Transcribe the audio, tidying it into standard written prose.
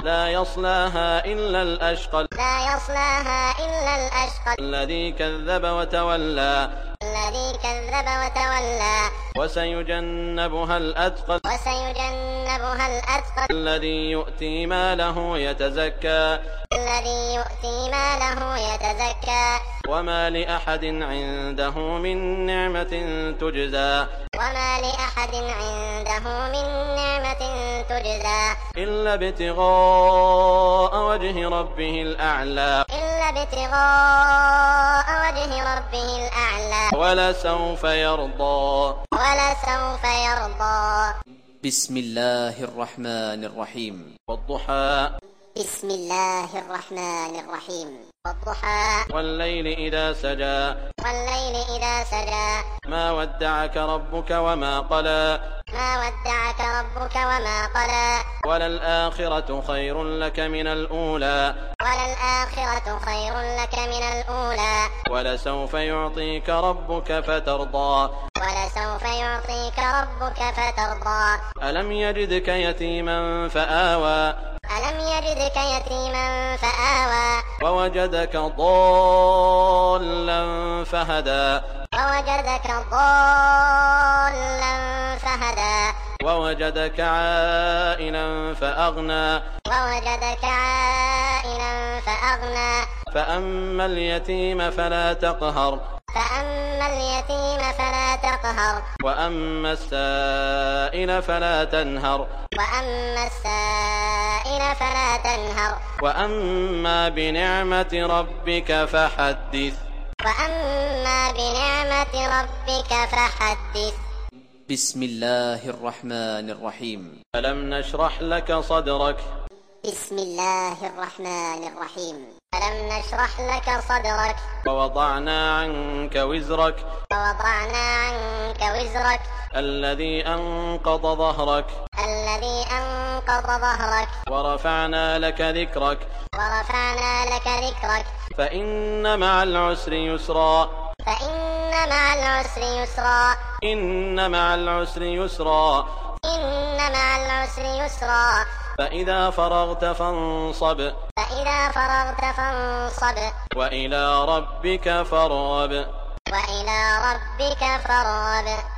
لا يصلاها إلا الأشقى لا يصلاها إلا الأشقى الذي كذب وتولى الذي كذب وتولى وسيجنبها الأتقى وسيجنبها الأتقى الذي يؤتي ماله يتزكى الذي يؤتي ماله يتزكى وما لأحد عنده من نعمة تجزى وما لأحد عنده من نعمة تجزى إلا ابتغاء وجه ربه الأعلى إلا ابتغاء وجه ربه الأعلى ولسوف يرضى ولسوف يرضى. بسم الله الرحمن الرحيم. والضحى بسم الله الرحمن الرحيم. والضحى والليل إذا سجى والليل إذا سجى ما ودعك ربك وما قلى ما ودعك ربك وما قلى وللآخرة خير لك من الأولى وللآخرة خير لك من الأولى ولسوف يعطيك ربك فترضى ولسوف يعطيك ربك فترضى. ألم يجدك يتيما فآوى ألم يجدك يتيما فآوى ووجدك ضالا فهدى ووجدك ضالا فهدى ووجدك عائلا فأغنى ووجدك عائلا فأغنى. فأما اليتيم فلا تقهر فأما اليتيم فلا تقهر وأما السائل فلا تنهر وأما السائل فلا تنهر. وأما بنعمة ربك فحدث وأما بنعمة ربك فحدث. بسم الله الرحمن الرحيم. ألم نشرح لك صدرك بسم الله الرحمن الرحيم. ألم نشرح لك صدرك ووضعنا عنك وزرك ووضعنا عنك وزرك الذي أنقض ظهرك الذي أنقض ظهرك ورفعنا لك ذكرك ورفعنا لك ذكرك. فإن مع العسر يسرا فإن مع العسر يسرا إن مع العسر يسرا إن مع العسر يسرا. فإذا فرغت فانصب فإذا فرغت فانصب وإلى ربك فارغب وإلى ربك فارغب.